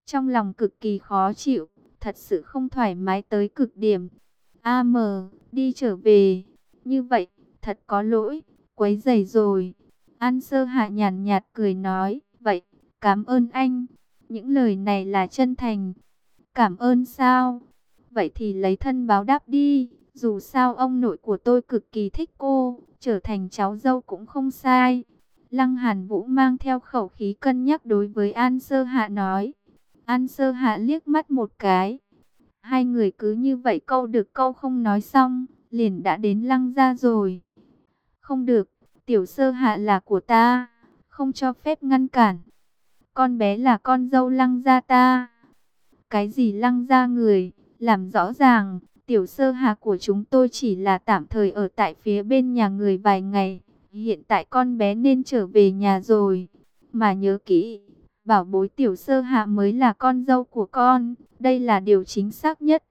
trong lòng cực kỳ khó chịu, thật sự không thoải mái tới cực điểm. Đi trở về, như vậy, thật có lỗi, quấy rầy rồi. An Sơ Hạ nhàn nhạt cười nói, vậy, cảm ơn anh. Những lời này là chân thành. Cảm ơn sao? Vậy thì lấy thân báo đáp đi. Dù sao ông nội của tôi cực kỳ thích cô, trở thành cháu dâu cũng không sai. Lăng Hàn Vũ mang theo khẩu khí cân nhắc đối với An Sơ Hạ nói. An Sơ Hạ liếc mắt một cái. Hai người cứ như vậy câu được câu không nói xong, liền đã đến Lăng gia rồi. Không được, Tiểu Sơ Hạ là của ta, không cho phép ngăn cản. Con bé là con dâu Lăng gia ta. Cái gì Lăng gia người, làm rõ ràng, Tiểu Sơ Hạ của chúng tôi chỉ là tạm thời ở tại phía bên nhà người vài ngày. Hiện tại con bé nên trở về nhà rồi. Mà nhớ kỹ, bảo bối Tiểu Sơ Hạ mới là con dâu của con, đây là điều chính xác nhất.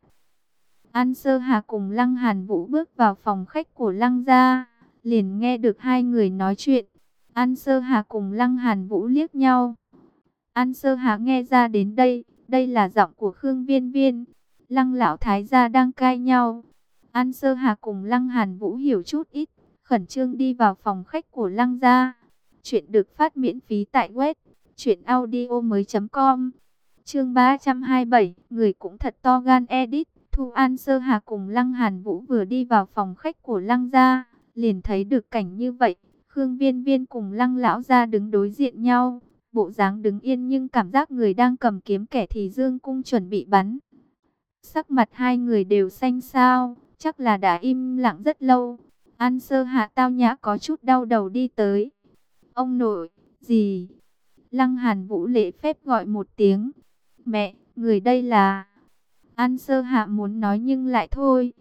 An Sơ Hạ cùng Lăng Hàn Vũ bước vào phòng khách của Lăng gia, liền nghe được hai người nói chuyện. An Sơ Hạ cùng Lăng Hàn Vũ liếc nhau. An Sơ Hạ nghe ra đến đây, đây là giọng của Khương Viên Viên. Lăng lão thái gia đang cãi nhau. An Sơ Hạ cùng Lăng Hàn Vũ hiểu chút ít, khẩn trương đi vào phòng khách của Lăng gia. Chuyện được phát miễn phí tại web truyệnaudiomoi.com. Chương 327, người cũng thật to gan edit. Thu An Sơ Hà cùng Lăng Hàn Vũ vừa đi vào phòng khách của Lăng gia, liền thấy được cảnh như vậy. Khương Viên Viên cùng Lăng lão gia đứng đối diện nhau, bộ dáng đứng yên nhưng cảm giác người đang cầm kiếm kẻ thì giương cung chuẩn bị bắn. Sắc mặt hai người đều xanh xao, chắc là đã im lặng rất lâu. An Sơ Hạ tao nhã có chút đau đầu đi tới. Ông nội, gì? Lăng Hàn Vũ lễ phép gọi một tiếng. Mẹ, người đây là... An Sơ Hạ muốn nói nhưng lại thôi.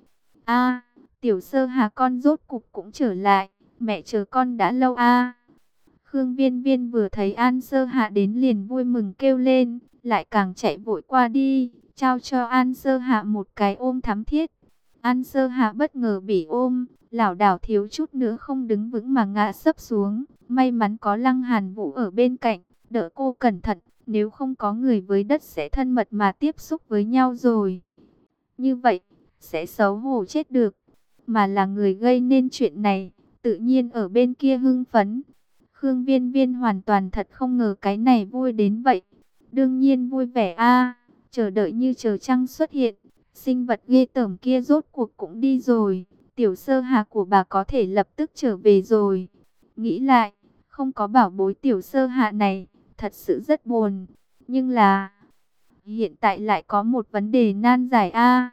Tiểu Sơ Hạ con rốt cục cũng trở lại. Mẹ chờ con đã lâu Khương Viên Viên vừa thấy An Sơ Hạ đến liền vui mừng kêu lên. Lại càng chạy vội qua đi, trao cho An Sơ Hạ một cái ôm thắm thiết. An Sơ Hạ bất ngờ bị ôm, lảo đảo thiếu chút nữa không đứng vững mà ngã sấp xuống. May mắn có Lăng Hàn Vũ ở bên cạnh, đỡ cô cẩn thận. Nếu không có người với đất sẽ thân mật mà tiếp xúc với nhau rồi. Như vậy, sẽ xấu hổ chết được. Mà là người gây nên chuyện này, tự nhiên ở bên kia hưng phấn. Khương Viên Viên hoàn toàn thật không ngờ cái này vui đến vậy. Đương nhiên vui vẻ chờ đợi như chờ trăng xuất hiện. Sinh vật ghê tởm kia rốt cuộc cũng đi rồi. Tiểu Sơ Hạ của bà có thể lập tức trở về rồi. Nghĩ lại, không có bảo bối Tiểu Sơ Hạ này, thật sự rất buồn. Nhưng là hiện tại lại có một vấn đề nan giải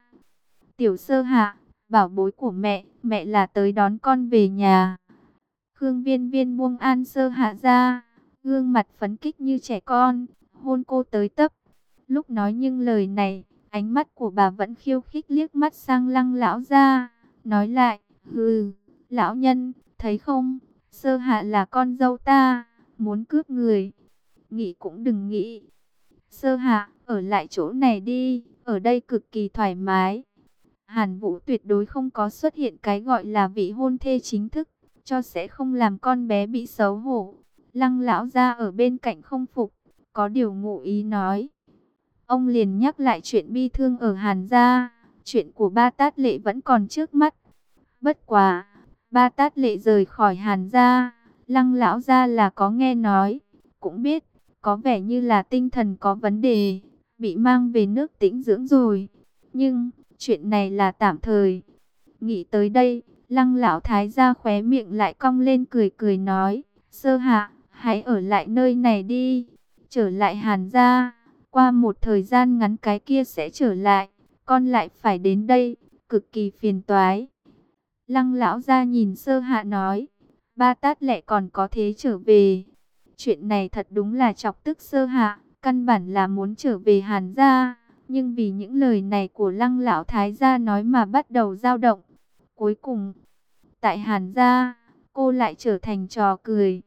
Tiểu Sơ Hạ, bảo bối của mẹ, mẹ là tới đón con về nhà. Khương Viên Viên buông An Sơ Hạ ra, gương mặt phấn khích như trẻ con, hôn cô tới tấp. Lúc nói những lời này, ánh mắt của bà vẫn khiêu khích liếc mắt sang Lăng lão gia, nói lại, hừ, lão nhân, thấy không, Sơ Hạ là con dâu ta, muốn cướp người. Nghĩ cũng đừng nghĩ. Sơ Hạ, ở lại chỗ này đi, ở đây cực kỳ thoải mái. Hàn Vũ tuyệt đối không có xuất hiện cái gọi là vị hôn thê chính thức, cho sẽ không làm con bé bị xấu hổ. Lăng lão gia ở bên cạnh không phục, có điều ngụ ý nói. Ông liền nhắc lại chuyện bi thương ở Hàn gia, chuyện của Ba Tát Lệ vẫn còn trước mắt. Bất quá, Ba Tát Lệ rời khỏi Hàn gia, Lăng lão gia là có nghe nói, cũng biết, có vẻ như là tinh thần có vấn đề, bị mang về nước tĩnh dưỡng rồi. Nhưng, chuyện này là tạm thời. Nghĩ tới đây, Lăng lão thái gia khóe miệng lại cong lên cười cười nói, Sơ Hạ, hãy ở lại nơi này đi, trở lại Hàn gia, qua một thời gian ngắn cái kia sẽ trở lại, con lại phải đến đây, cực kỳ phiền toái. Lăng lão gia nhìn Sơ Hạ nói, Ba Tát Lệ còn có thế trở về. Chuyện này thật đúng là chọc tức Sơ Hạ, căn bản là muốn trở về Hàn gia, nhưng vì những lời này của Lăng lão thái gia nói mà bắt đầu dao động. Cuối cùng, tại Hàn gia, cô lại trở thành trò cười.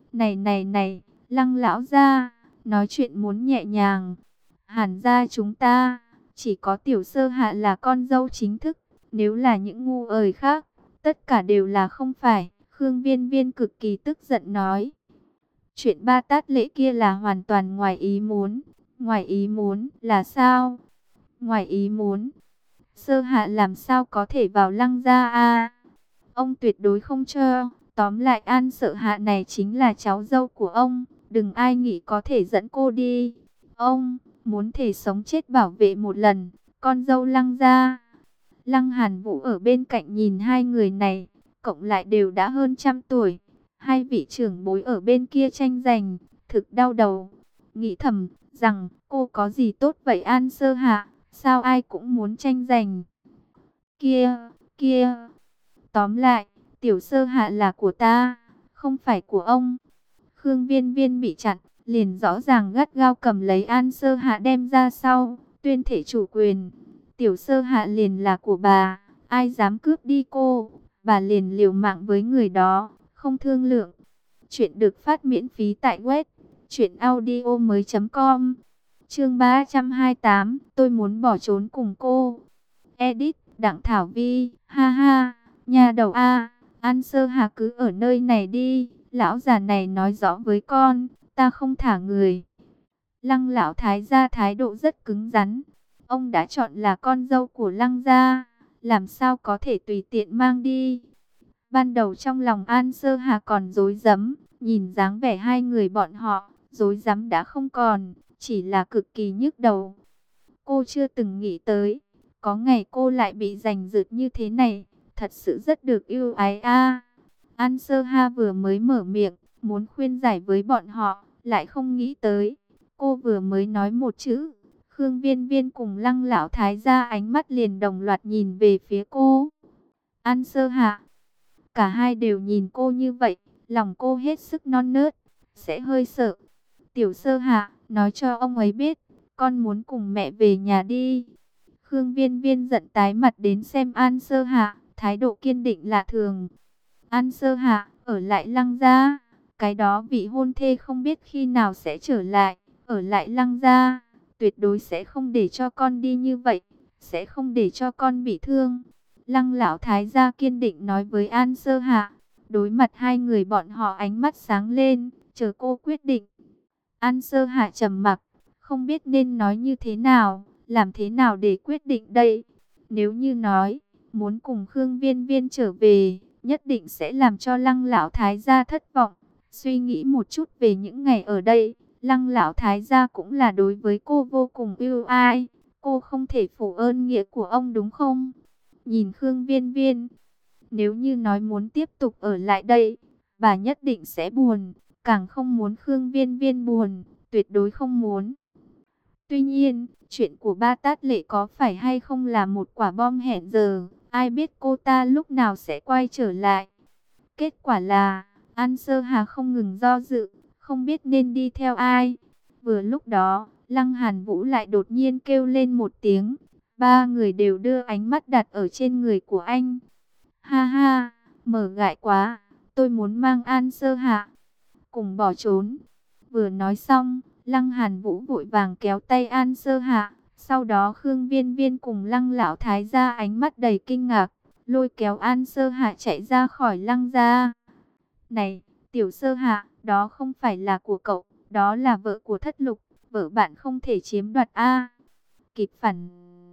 Này, Lăng lão gia, nói chuyện muốn nhẹ nhàng. Hàn gia chúng ta, chỉ có Tiểu Sơ Hạ là con dâu chính thức, nếu là những ngu ời khác, tất cả đều là không phải. Khương Viên Viên cực kỳ tức giận nói. Chuyện Ba Tát Lễ kia là hoàn toàn ngoài ý muốn. Ngoài ý muốn là sao? Ngoài ý muốn, Sơ Hạ làm sao có thể vào Lăng gia a? Ông tuyệt đối không cho. Tóm lại An Sợ Hạ này chính là cháu dâu của ông, đừng ai nghĩ có thể dẫn cô đi. Ông muốn thể sống chết bảo vệ một lần con dâu Lăng gia. Lăng Hàn Vũ ở bên cạnh nhìn hai người này, cộng lại đều đã hơn trăm tuổi. Hai vị trưởng bối ở bên kia tranh giành, thực đau đầu. Nghĩ thầm rằng cô có gì tốt vậy An Sơ Hạ, sao ai cũng muốn tranh giành. Kia, kia, tóm lại, Tiểu Sơ Hạ là của ta, không phải của ông. Khương Viên Viên bị chặn, liền rõ ràng gắt gao cầm lấy An Sơ Hạ đem ra sau, tuyên thể chủ quyền. Tiểu Sơ Hạ liền là của bà, ai dám cướp đi cô, bà liền liều mạng với người đó, không thương lượng. Chuyện được phát miễn phí tại web truyệnaudiomoi.com. Chương 328, tôi muốn bỏ trốn cùng cô. Edit, Đặng Thảo Vi, ha ha, nhà đầu a, An Sơ Hà cứ ở nơi này đi, lão già này nói rõ với con, ta không thả người. Lăng lão thái gia thái độ rất cứng rắn, ông đã chọn là con dâu của Lăng gia, làm sao có thể tùy tiện mang đi. Ban đầu trong lòng An Sơ Hà còn rối rắm, nhìn dáng vẻ hai người bọn họ, rối rắm đã không còn, chỉ là cực kỳ nhức đầu. Cô chưa từng nghĩ tới, có ngày cô lại bị giành giật như thế này, thật sự rất được ưu ái a. An Sơ Ha vừa mới mở miệng, muốn khuyên giải với bọn họ, lại không nghĩ tới. Cô vừa mới nói một chữ, Khương Viên Viên cùng Lăng lão thái gia ánh mắt liền đồng loạt nhìn về phía cô. An Sơ Hạ, cả hai đều nhìn cô như vậy, lòng cô hết sức non nớt, sẽ hơi sợ. Tiểu Sơ Hạ, nói cho ông ấy biết, con muốn cùng mẹ về nhà đi. Khương Viên Viên giận tái mặt đến xem An Sơ Hạ, thái độ kiên định lạ thường. An Sơ Hạ, ở lại Lăng gia, cái đó vị hôn thê không biết khi nào sẽ trở lại, ở lại Lăng gia, tuyệt đối sẽ không để cho con đi như vậy, sẽ không để cho con bị thương. Lăng lão thái gia kiên định nói với An Sơ Hạ. Đối mặt hai người bọn họ ánh mắt sáng lên, chờ cô quyết định. An Sơ Hạ trầm mặc, không biết nên nói như thế nào, làm thế nào để quyết định đây. Nếu như nói, muốn cùng Khương Viên Viên trở về, nhất định sẽ làm cho Lăng lão thái gia thất vọng. Suy nghĩ một chút về những ngày ở đây, Lăng lão thái gia cũng là đối với cô vô cùng ưu ái. Cô không thể phủ ơn nghĩa của ông đúng không? Nhìn Khương Viên Viên, nếu như nói muốn tiếp tục ở lại đây, bà nhất định sẽ buồn, càng không muốn Khương Viên Viên buồn, tuyệt đối không muốn. Tuy nhiên, chuyện của Ba Tát Lệ có phải hay không là một quả bom hẹn giờ, ai biết cô ta lúc nào sẽ quay trở lại. Kết quả là, An Sơ Hà không ngừng do dự, không biết nên đi theo ai. Vừa lúc đó, Lăng Hàn Vũ lại đột nhiên kêu lên một tiếng. Ba người đều đưa ánh mắt đặt ở trên người của anh. Ha ha, mở gại quá, tôi muốn mang An Sơ Hạ cùng bỏ trốn. Vừa nói xong, Lăng Hàn Vũ vội vàng kéo tay An Sơ Hạ. Sau đó Khương Viên Viên cùng Lăng lão thái gia ánh mắt đầy kinh ngạc, lôi kéo An Sơ Hạ chạy ra khỏi Lăng gia. Này, Tiểu Sơ Hạ, đó không phải là của cậu, đó là vợ của Thất Lục, vợ bạn không thể chiếm đoạt a. Kịp phản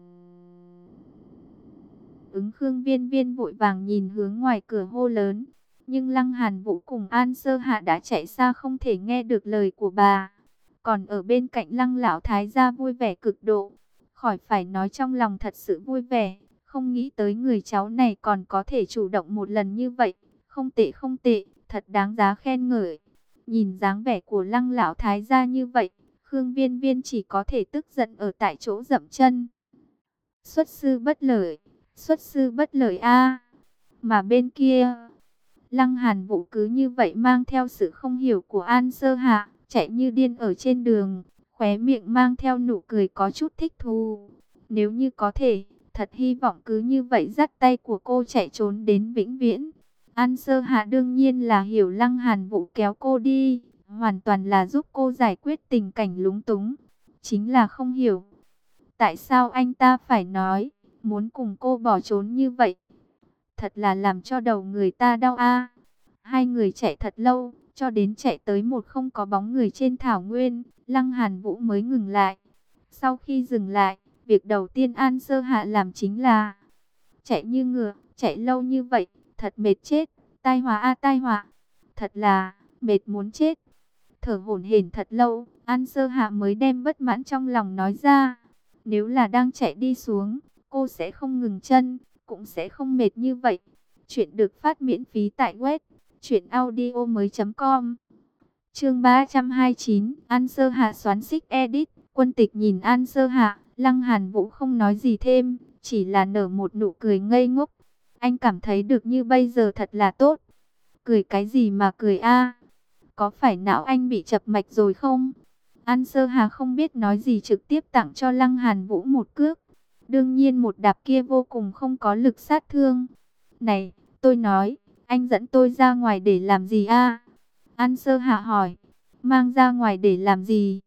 ứng Khương Viên Viên vội vàng nhìn hướng ngoài cửa hô lớn. Nhưng Lăng Hàn Vũ cùng An Sơ Hạ đã chạy xa không thể nghe được lời của bà. Còn ở bên cạnh Lăng lão thái gia vui vẻ cực độ. Khỏi phải nói trong lòng thật sự vui vẻ. Không nghĩ tới người cháu này còn có thể chủ động một lần như vậy. Không tệ không tệ, thật đáng giá khen ngợi. Nhìn dáng vẻ của Lăng lão thái gia như vậy, Khương Viên Viên chỉ có thể tức giận ở tại chỗ dậm chân. Xuất sư bất lợi. Xuất sư bất lợi a. Mà bên kia, Lăng Hàn Vũ cứ như vậy mang theo sự không hiểu của An Sơ Hạ, chạy như điên ở trên đường, khóe miệng mang theo nụ cười có chút thích thú. Nếu như có thể, thật hy vọng cứ như vậy dắt tay của cô chạy trốn đến vĩnh viễn. An Sơ Hạ đương nhiên là hiểu Lăng Hàn Vũ kéo cô đi, hoàn toàn là giúp cô giải quyết tình cảnh lúng túng. Chính là không hiểu, tại sao anh ta phải nói muốn cùng cô bỏ trốn như vậy. Thật là làm cho đầu người ta đau a. Hai người chạy thật lâu, cho đến chạy tới một không có bóng người trên thảo nguyên. Lăng Hàn Vũ mới ngừng lại. Sau khi dừng lại, việc đầu tiên An Sơ Hạ làm chính là chạy như ngựa, chạy lâu như vậy, thật mệt chết, tai họa a tai họa, thật là mệt muốn chết. Thở hổn hển thật lâu, An Sơ Hạ mới đem bất mãn trong lòng nói ra. Nếu là đang chạy đi xuống, cô sẽ không ngừng chân, cũng sẽ không mệt như vậy. Chuyện được phát miễn phí tại web truyệnaudiomoi.com. Chương 329, An Sơ Hạ xoắn xích edit. Quân Tịch nhìn An Sơ Hạ, Lăng Hàn Vũ không nói gì thêm, chỉ là nở một nụ cười ngây ngốc. Anh cảm thấy được như bây giờ thật là tốt. Cười cái gì mà cười a? Có phải não anh bị chập mạch rồi không? An Sơ Hà không biết nói gì, trực tiếp tặng cho Lăng Hàn Vũ một cước. Đương nhiên một đạp kia vô cùng không có lực sát thương. Này, tôi nói, anh dẫn tôi ra ngoài để làm gì a? An Sơ Hà hỏi. Mang ra ngoài để làm gì?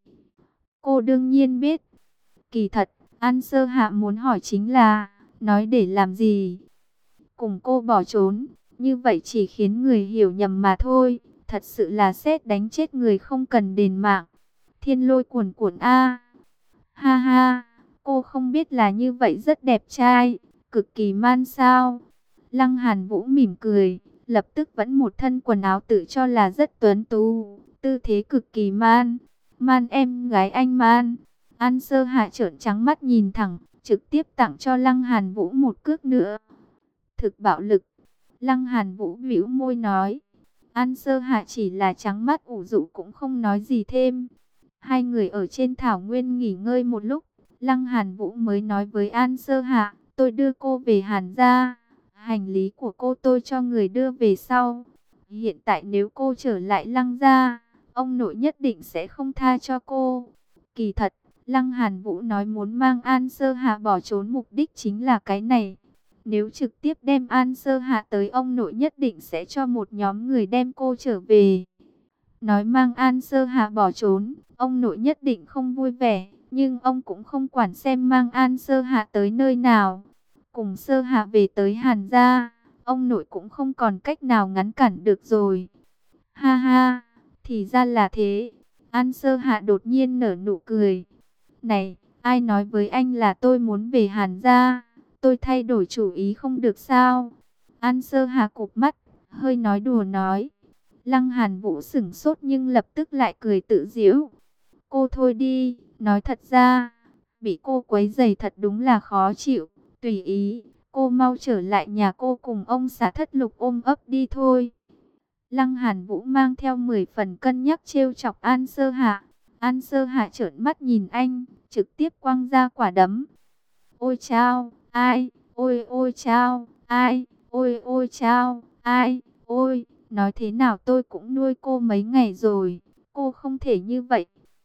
Cô đương nhiên biết. Kỳ thật, An Sơ Hạ muốn hỏi chính là, nói để làm gì? Cùng cô bỏ trốn, như vậy chỉ khiến người hiểu nhầm mà thôi. Thật sự là sét đánh chết người không cần đền mạng. Thiên lôi cuồn cuộn a. Ha ha, cô không biết là như vậy rất đẹp trai, cực kỳ man sao? Lăng Hàn Vũ mỉm cười, lập tức vẫn một thân quần áo tự cho là rất tuấn tú, tư thế cực kỳ man. Man em gái anh man. An Sơ Hạ trợn trắng mắt nhìn thẳng, trực tiếp tặng cho Lăng Hàn Vũ một cước nữa. Thực bạo lực. Lăng Hàn Vũ bĩu môi nói. An Sơ Hạ chỉ là trắng mắt ủ rũ cũng không nói gì thêm. Hai người ở trên thảo nguyên nghỉ ngơi một lúc, Lăng Hàn Vũ mới nói với An Sơ Hạ, tôi đưa cô về Hàn gia, hành lý của cô tôi cho người đưa về sau. Hiện tại nếu cô trở lại Lăng gia, ông nội nhất định sẽ không tha cho cô. Kỳ thật, Lăng Hàn Vũ nói muốn mang An Sơ Hạ bỏ trốn mục đích chính là cái này. Nếu trực tiếp đem An Sơ Hạ tới, ông nội nhất định sẽ cho một nhóm người đem cô trở về. Nói mang An Sơ Hạ bỏ trốn, ông nội nhất định không vui vẻ, nhưng ông cũng không quản xem mang An Sơ Hạ tới nơi nào. Cùng Sơ Hạ về tới Hàn gia, ông nội cũng không còn cách nào ngăn cản được rồi. Ha ha, thì ra là thế. An Sơ Hạ đột nhiên nở nụ cười. Này, ai nói với anh là tôi muốn về Hàn gia? Tôi thay đổi chủ ý không được sao? An Sơ Hạ cụp mắt, hơi nói đùa nói. Lăng Hàn Vũ sửng sốt nhưng lập tức lại cười tự giễu. Cô thôi đi, nói thật ra, bị cô quấy rầy thật đúng là khó chịu. Tùy ý, cô mau trở lại nhà cô cùng ông xã Thất Lục ôm ấp đi thôi. Lăng Hàn Vũ mang theo 10 phần cân nhắc trêu chọc An Sơ Hạ. An Sơ Hạ trợn mắt nhìn anh, trực tiếp quăng ra quả đấm. Ôi chao, ai, ôi ôi chao, ai, ôi ôi chao, ai, ôi, nói thế nào tôi cũng nuôi cô mấy ngày rồi, cô không thể như vậy.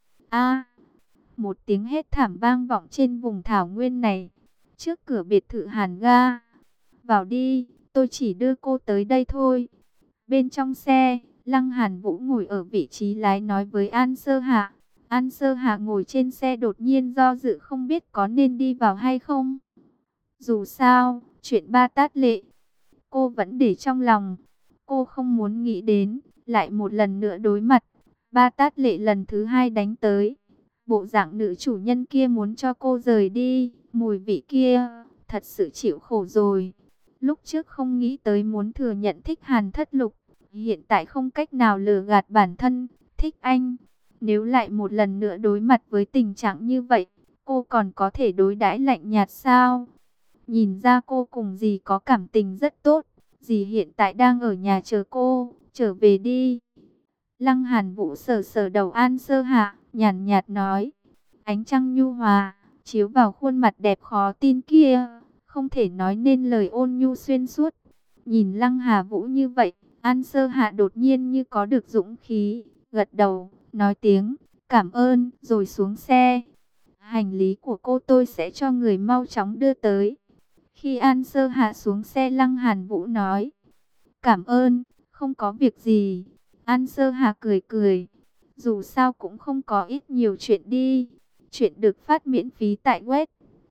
A, một tiếng hét thảm vang vọng trên vùng thảo nguyên này, trước cửa biệt thự Hàn Ga. Vào đi, tôi chỉ đưa cô tới đây thôi. Bên trong xe, Lăng Hàn Vũ ngồi ở vị trí lái nói với An Sơ Hạ. An Sơ Hạ ngồi trên xe đột nhiên do dự không biết có nên đi vào hay không. Dù sao, chuyện Ba Tát Lệ, cô vẫn để trong lòng. Cô không muốn nghĩ đến, lại một lần nữa đối mặt. Ba Tát Lệ lần thứ hai đánh tới. Bộ dạng nữ chủ nhân kia muốn cho cô rời đi. Mùi vị kia, thật sự chịu khổ rồi. Lúc trước không nghĩ tới muốn thừa nhận thích Hàn Thất Lục. Hiện tại không cách nào lừa gạt bản thân, thích anh. Nếu lại một lần nữa đối mặt với tình trạng như vậy, cô còn có thể đối đãi lạnh nhạt sao? Nhìn ra cô cùng dì có cảm tình rất tốt. Dì hiện tại đang ở nhà chờ cô, trở về đi. Lăng Hàn Vũ sờ sờ đầu An Sơ Hạ, nhàn nhạt nói. Ánh trăng nhu hòa, chiếu vào khuôn mặt đẹp khó tin kia, không thể nói nên lời ôn nhu xuyên suốt. Nhìn Lăng Hà Vũ như vậy, An Sơ Hạ đột nhiên như có được dũng khí, gật đầu, nói tiếng cảm ơn, rồi xuống xe. Hành lý của cô tôi sẽ cho người mau chóng đưa tới. Khi An Sơ Hạ xuống xe, Lăng Hàn Vũ nói, cảm ơn, không có việc gì. An Sơ Hạ cười cười, dù sao cũng không có ít nhiều chuyện đi. Chuyện được phát miễn phí tại web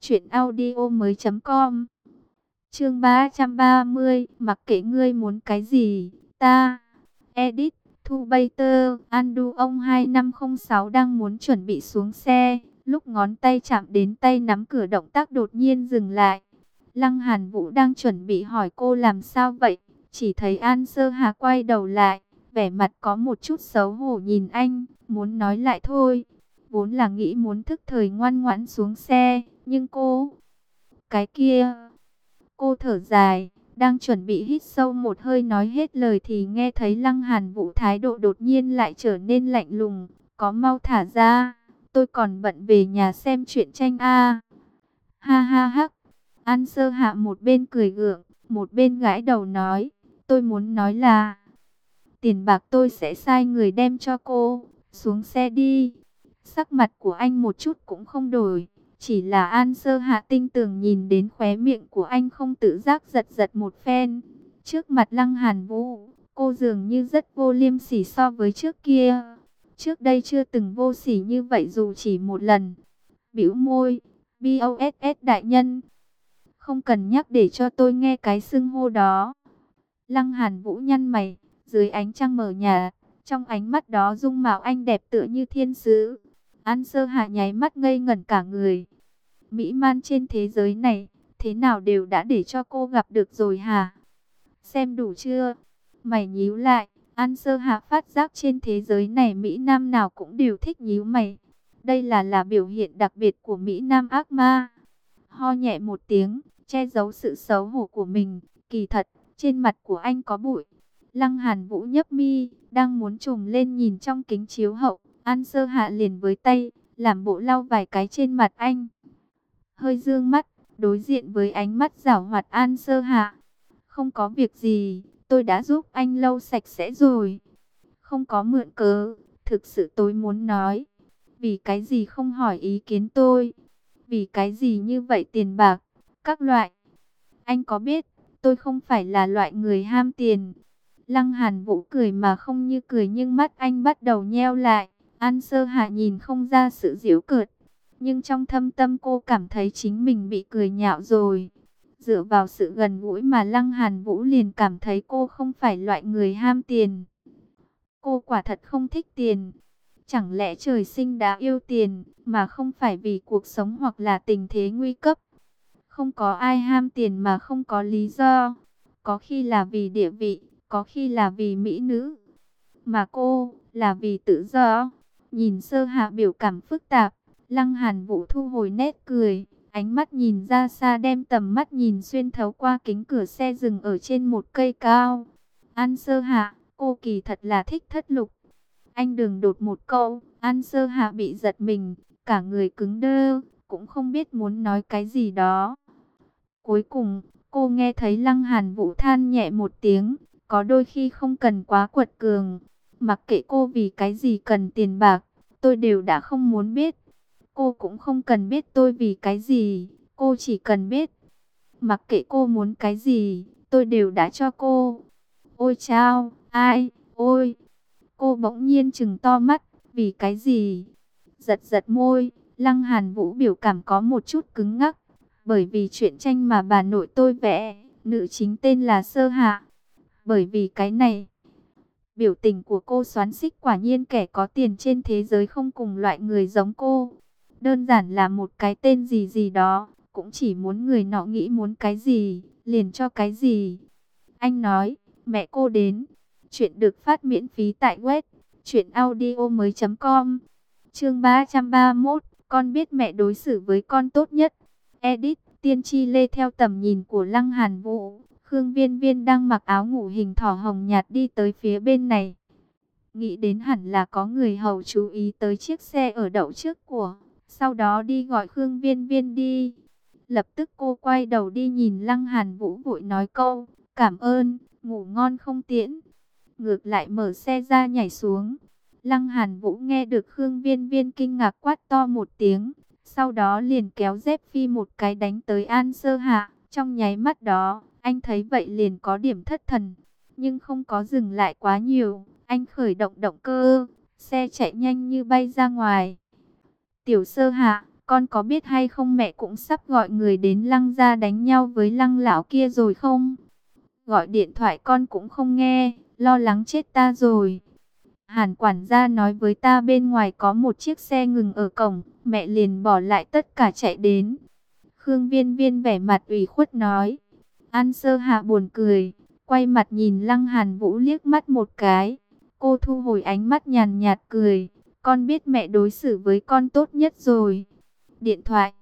truyệnaudiomoi.com. Chương 330, mặc kệ ngươi muốn cái gì, ta edit. Thu Bater, Andu ông 2506 đang muốn chuẩn bị xuống xe. Lúc ngón tay chạm đến tay nắm cửa, động tác đột nhiên dừng lại. Lăng Hàn Vũ đang chuẩn bị hỏi cô làm sao vậy. Chỉ thấy An Sơ Hà quay đầu lại, vẻ mặt có một chút xấu hổ nhìn anh, muốn nói lại thôi. Vốn là nghĩ muốn thức thời ngoan ngoãn xuống xe, nhưng cái kia, cô thở dài, đang chuẩn bị hít sâu một hơi nói hết lời thì nghe thấy Lăng Hàn Vũ thái độ đột nhiên lại trở nên lạnh lùng, có mau thả ra, tôi còn bận về nhà xem truyện tranh a. Ha ha ha. An Sơ Hạ một bên cười gượng, một bên gãi đầu nói, tôi muốn nói là tiền bạc tôi sẽ sai người đem cho cô, xuống xe đi. Sắc mặt của anh một chút cũng không đổi, chỉ là An Sơ Hạ tinh tường nhìn đến khóe miệng của anh không tự giác giật giật một phen. Trước mặt Lăng Hàn Vũ, cô dường như rất vô liêm sỉ so với trước kia. Trước đây chưa từng vô sỉ như vậy dù chỉ một lần. Bĩu môi, BOSS đại nhân. Không cần nhắc để cho tôi nghe cái xưng hô đó. Lăng Hàn Vũ nhăn mày, dưới ánh trăng mờ nhạt, trong ánh mắt đó dung mạo anh đẹp tựa như thiên sứ. An Sơ Hạ nháy mắt ngây ngẩn cả người. Mỹ man trên thế giới này, thế nào đều đã để cho cô gặp được rồi hả? Xem đủ chưa? Mày nhíu lại, An Sơ Hạ phát giác trên thế giới này Mỹ Nam nào cũng đều thích nhíu mày. Đây là biểu hiện đặc biệt của Mỹ Nam ác ma. Ho nhẹ một tiếng, che giấu sự xấu hổ của mình, kỳ thật, trên mặt của anh có bụi. Lăng Hàn Vũ nhấp mi, đang muốn trồm lên nhìn trong kính chiếu hậu, An Sơ Hạ liền với tay, làm bộ lau vài cái trên mặt anh. Hơi dương mắt, đối diện với ánh mắt giảo hoạt An Sơ Hạ. Không có việc gì, tôi đã giúp anh lau sạch sẽ rồi. Không có mượn cớ, thực sự tôi muốn nói. Vì cái gì không hỏi ý kiến tôi? Vì cái gì như vậy tiền bạc, các loại. Anh có biết, tôi không phải là loại người ham tiền. Lăng Hàn Vũ cười mà không như cười nhưng mắt anh bắt đầu nheo lại. An Sơ Hạ nhìn không ra sự giễu cợt. Nhưng trong thâm tâm cô cảm thấy chính mình bị cười nhạo rồi. Dựa vào sự gần gũi mà Lăng Hàn Vũ liền cảm thấy cô không phải loại người ham tiền. Cô quả thật không thích tiền. Chẳng lẽ trời sinh đã yêu tiền mà không phải vì cuộc sống hoặc là tình thế nguy cấp? Không có ai ham tiền mà không có lý do. Có khi là vì địa vị, có khi là vì mỹ nữ. Mà cô là vì tự do. Nhìn Sơ Hạ biểu cảm phức tạp, Lăng Hàn Vũ thu hồi nét cười, ánh mắt nhìn ra xa đem tầm mắt nhìn xuyên thấu qua kính cửa xe dừng ở trên một cây cao. An Sơ Hạ, cô kỳ thật là thích thất lục. Anh đừng đột một câu, An Sơ Hạ bị giật mình, cả người cứng đơ, cũng không biết muốn nói cái gì đó. Cuối cùng, cô nghe thấy Lăng Hàn Vũ than nhẹ một tiếng, có đôi khi không cần quá quật cường. Mặc kệ cô vì cái gì cần tiền bạc, tôi đều đã không muốn biết. Cô cũng không cần biết tôi vì cái gì, cô chỉ cần biết. Mặc kệ cô muốn cái gì, tôi đều đã cho cô. Ôi chao, ai, ôi. Cô bỗng nhiên trừng to mắt, vì cái gì? Giật giật môi, Lăng Hàn Vũ biểu cảm có một chút cứng ngắc. Bởi vì truyện tranh mà bà nội tôi vẽ, nữ chính tên là Sơ Hạ. Bởi vì cái này, biểu tình của cô xoắn xích, quả nhiên kẻ có tiền trên thế giới không cùng loại người giống cô. Đơn giản là một cái tên gì gì đó, cũng chỉ muốn người nọ nghĩ muốn cái gì, liền cho cái gì. Anh nói, mẹ cô đến. Chuyện được phát miễn phí tại web truyệnaudiomoi.com. Chương 331, con biết mẹ đối xử với con tốt nhất. Edit, Tiên Tri Lê. Theo tầm nhìn của Lăng Hàn Vũ, Khương Viên Viên đang mặc áo ngủ hình thỏ hồng nhạt đi tới phía bên này. Nghĩ đến hẳn là có người hầu chú ý tới chiếc xe ở đậu trước của, sau đó đi gọi Khương Viên Viên đi. Lập tức cô quay đầu đi nhìn Lăng Hàn Vũ vội nói câu, cảm ơn, ngủ ngon không tiễn. Ngược lại mở xe ra nhảy xuống. Lăng Hàn Vũ nghe được Khương Viên Viên kinh ngạc quát to một tiếng. Sau đó liền kéo dép phi một cái đánh tới An Sơ Hạ. Trong nháy mắt đó, anh thấy vậy liền có điểm thất thần. Nhưng không có dừng lại quá nhiều. Anh khởi động động cơ. Xe chạy nhanh như bay ra ngoài. Tiểu Sơ Hạ, con có biết hay không mẹ cũng sắp gọi người đến Lăng gia đánh nhau với Lăng lão kia rồi không? Gọi điện thoại con cũng không nghe, lo lắng chết ta rồi. Hàn quản gia nói với ta bên ngoài có một chiếc xe ngừng ở cổng, mẹ liền bỏ lại tất cả chạy đến. Khương Viên Viên vẻ mặt ủy khuất nói. An Sơ Hạ buồn cười, quay mặt nhìn Lăng Hàn Vũ liếc mắt một cái. Cô thu hồi ánh mắt nhàn nhạt cười, con biết mẹ đối xử với con tốt nhất rồi. Điện thoại,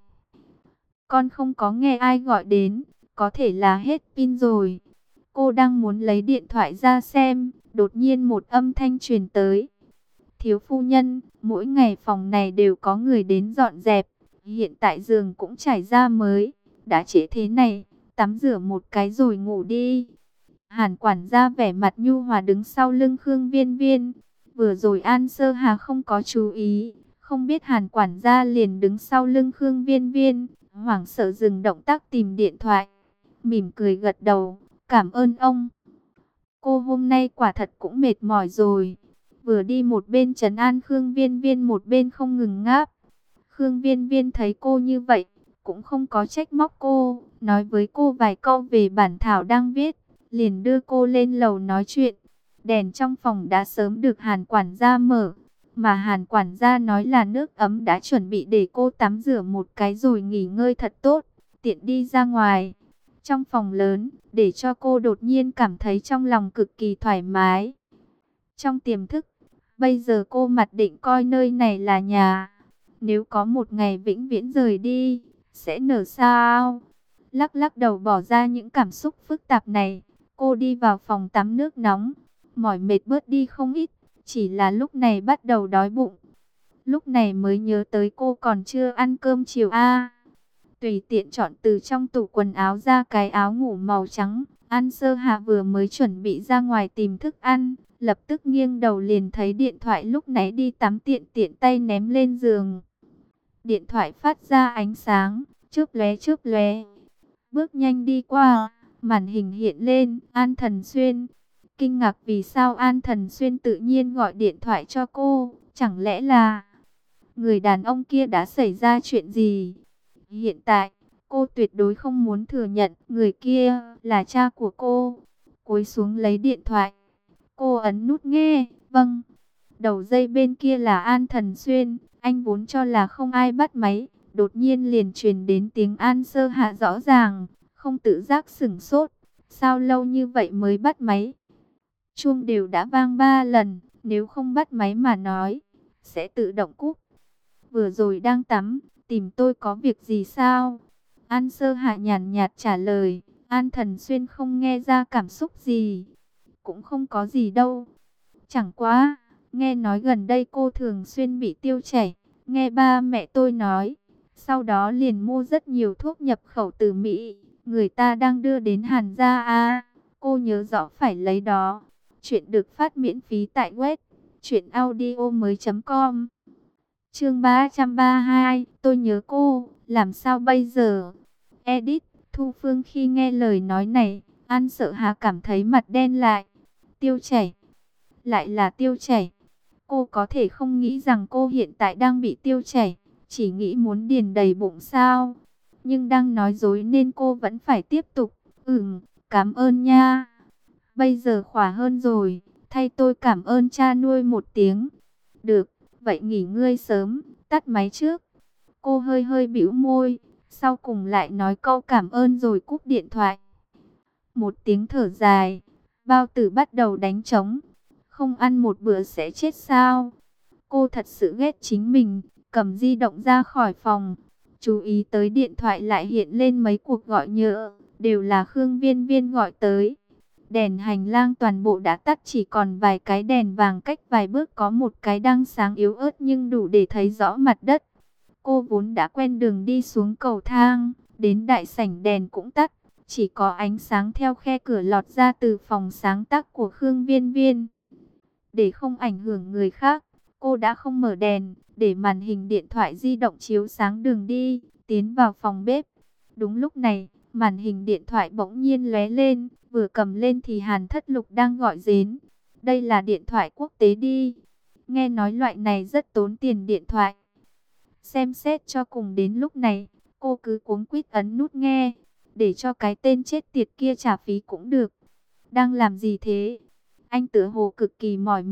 con không có nghe ai gọi đến, có thể là hết pin rồi. Cô đang muốn lấy điện thoại ra xem, đột nhiên một âm thanh truyền tới. Thiếu phu nhân, mỗi ngày phòng này đều có người đến dọn dẹp, hiện tại giường cũng trải ra mới, đã trễ thế này, tắm rửa một cái rồi ngủ đi. Hàn quản gia vẻ mặt nhu hòa đứng sau lưng Khương Viên Viên. Vừa rồi An Sơ Hà không có chú ý, không biết Hàn quản gia liền đứng sau lưng Khương Viên Viên, hoảng sợ dừng động tác tìm điện thoại, mỉm cười gật đầu, cảm ơn ông. Cô hôm nay quả thật cũng mệt mỏi rồi. Vừa đi một bên trấn an Khương Viên Viên một bên không ngừng ngáp. Khương Viên Viên thấy cô như vậy, cũng không có trách móc cô, nói với cô vài câu về bản thảo đang viết, liền đưa cô lên lầu nói chuyện. Đèn trong phòng đã sớm được Hàn quản gia mở, mà Hàn quản gia nói là nước ấm đã chuẩn bị để cô tắm rửa một cái rồi nghỉ ngơi thật tốt, tiện đi ra ngoài. Trong phòng lớn, để cho cô đột nhiên cảm thấy trong lòng cực kỳ thoải mái. Trong tiềm thức, bây giờ cô mặc định coi nơi này là nhà. Nếu có một ngày vĩnh viễn rời đi, sẽ nở sao? Lắc lắc đầu bỏ ra những cảm xúc phức tạp này, cô đi vào phòng tắm nước nóng, mỏi mệt bớt đi không ít, chỉ là lúc này bắt đầu đói bụng. Lúc này mới nhớ tới cô còn chưa ăn cơm chiều tùy tiện chọn từ trong tủ quần áo ra cái áo ngủ màu trắng. An Sơ Hạ vừa mới chuẩn bị ra ngoài tìm thức ăn, lập tức nghiêng đầu liền thấy điện thoại lúc nãy đi tắm tiện tay ném lên giường. Điện thoại phát ra ánh sáng, chớp lóe. Bước nhanh đi qua, màn hình hiện lên, An Thần Xuyên. Kinh ngạc vì sao An Thần Xuyên tự nhiên gọi điện thoại cho cô, chẳng lẽ là người đàn ông kia đã xảy ra chuyện gì? Hiện tại, cô tuyệt đối không muốn thừa nhận người kia là cha của cô. Cúi xuống lấy điện thoại. Cô ấn nút nghe, vâng. Đầu dây bên kia là An Thần Xuyên, anh vốn cho là không ai bắt máy. Đột nhiên liền truyền đến tiếng An Sơ Hạ rõ ràng, không tự giác sửng sốt. Sao lâu như vậy mới bắt máy? Chuông đều đã vang 3 lần, nếu không bắt máy mà nói, sẽ tự động cúp. Vừa rồi đang tắm, tìm tôi có việc gì sao? An Sơ Hạ nhàn nhạt trả lời. An Thần Xuyên không nghe ra cảm xúc gì. Cũng không có gì đâu. Chẳng quá, nghe nói gần đây cô thường xuyên bị tiêu chảy. Nghe ba mẹ tôi nói. Sau đó liền mua rất nhiều thuốc nhập khẩu từ Mỹ. Người ta đang đưa đến Hàn gia cô nhớ rõ phải lấy đó. Chuyện được phát miễn phí tại web truyệnaudiomoi.com. Chương 332, tôi nhớ cô, làm sao bây giờ? Edit, Thu Phương khi nghe lời nói này, An Sợ Hà cảm thấy mặt đen lại. Tiêu chảy, lại là tiêu chảy. Cô có thể không nghĩ rằng cô hiện tại đang bị tiêu chảy, chỉ nghĩ muốn điền đầy bụng sao? Nhưng đang nói dối nên cô vẫn phải tiếp tục. Cảm ơn nha. Bây giờ khỏe hơn rồi, thay tôi cảm ơn cha nuôi một tiếng. Được. Vậy nghỉ ngơi sớm, tắt máy trước. Cô hơi bĩu môi, sau cùng lại nói câu cảm ơn rồi cúp điện thoại. Một tiếng thở dài, Bao Tử bắt đầu đánh trống. Không ăn một bữa sẽ chết sao? Cô thật sự ghét chính mình, cầm di động ra khỏi phòng. Chú ý tới điện thoại lại hiện lên mấy cuộc gọi nhỡ, đều là Khương Viên Viên gọi tới. Đèn hành lang toàn bộ đã tắt, chỉ còn vài cái đèn vàng cách vài bước có một cái đang sáng yếu ớt nhưng đủ để thấy rõ mặt đất. Cô vốn đã quen đường đi xuống cầu thang, đến đại sảnh đèn cũng tắt, chỉ có ánh sáng theo khe cửa lọt ra từ phòng sáng tác của Khương Viên Viên. Để không ảnh hưởng người khác, cô đã không mở đèn, để màn hình điện thoại di động chiếu sáng đường đi, tiến vào phòng bếp. Đúng lúc này, màn hình điện thoại bỗng nhiên lóe lên, vừa cầm lên thì Hàn Thất Lục đang gọi đến. Đây là điện thoại quốc tế đi. Nghe nói loại này rất tốn tiền điện thoại. Xem xét cho cùng đến lúc này, cô cứ cuống quýt ấn nút nghe, để cho cái tên chết tiệt kia trả phí cũng được. Đang làm gì thế? Anh tựa hồ cực kỳ mỏi mệt,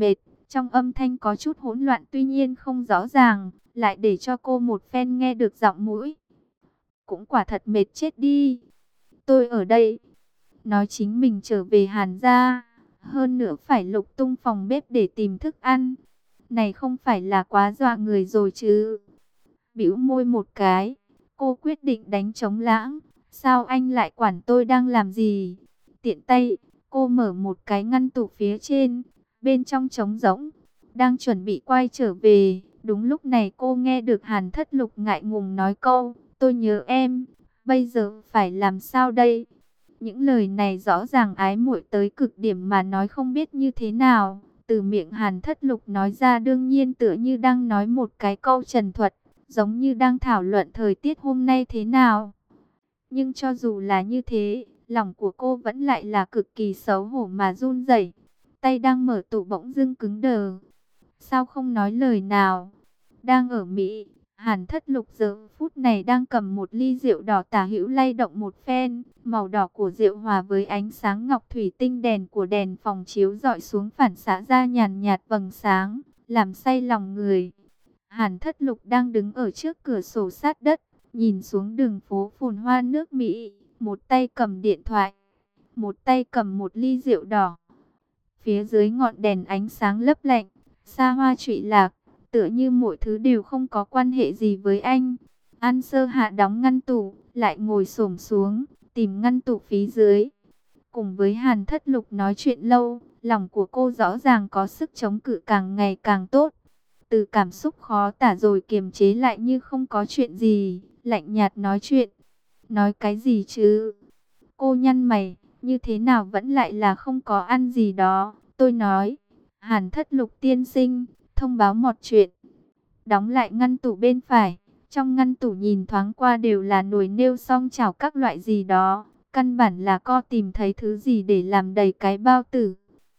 Trong âm thanh có chút hỗn loạn tuy nhiên không rõ ràng, lại để cho cô một phen nghe được giọng mũi. Cũng quả thật mệt chết đi. Tôi ở đây. Nói chính mình trở về Hàn gia. Hơn nữa phải lục tung phòng bếp để tìm thức ăn. Này không phải là quá dọa người rồi chứ. Bĩu môi một cái. Cô quyết định đánh trống lãng. Sao anh lại quản tôi đang làm gì? Tiện tay, cô mở một cái ngăn tủ phía trên. Bên trong trống rỗng. Đang chuẩn bị quay trở về. Đúng lúc này cô nghe được Hàn Thất Lục ngại ngùng nói câu. Tôi nhớ em. Bây giờ phải làm sao đây? Những lời này rõ ràng ái muội tới cực điểm mà nói không biết như thế nào. Từ miệng Hàn Thất Lục nói ra đương nhiên tựa như đang nói một cái câu trần thuật. Giống như đang thảo luận thời tiết hôm nay thế nào. Nhưng cho dù là như thế, lòng của cô vẫn lại là cực kỳ xấu hổ mà run rẩy. Tay đang mở tủ bỗng dưng cứng đờ. Sao không nói lời nào? Đang ở Mỹ, Hàn Thất Lục giờ phút này đang cầm một ly rượu đỏ tả hữu lay động một phen. Màu đỏ của rượu hòa với ánh sáng ngọc thủy tinh đèn của đèn phòng chiếu dọi xuống phản xạ ra nhàn nhạt vầng sáng, làm say lòng người. Hàn Thất Lục đang đứng ở trước cửa sổ sát đất, nhìn xuống đường phố phồn hoa nước Mỹ, một tay cầm điện thoại, một tay cầm một ly rượu đỏ. Phía dưới ngọn đèn ánh sáng lấp lạnh, xa hoa trụy lạc, tựa như mọi thứ đều không có quan hệ gì với anh. An Sơ Hạ đóng ngăn tủ, lại ngồi xổm xuống, tìm ngăn tủ phía dưới. Cùng với Hàn Thất Lục nói chuyện lâu, lòng của cô rõ ràng có sức chống cự càng ngày càng tốt. Từ cảm xúc khó tả rồi kiềm chế lại như không có chuyện gì, lạnh nhạt nói chuyện. Nói cái gì chứ? Cô nhăn mày, như thế nào vẫn lại là không có ăn gì đó. Tôi nói, Hàn Thất Lục tiên sinh, thông báo một chuyện. Đóng lại ngăn tủ bên phải. Trong ngăn tủ nhìn thoáng qua đều là nồi niêu song chảo các loại gì đó. Căn bản là co tìm thấy thứ gì để làm đầy cái bao tử.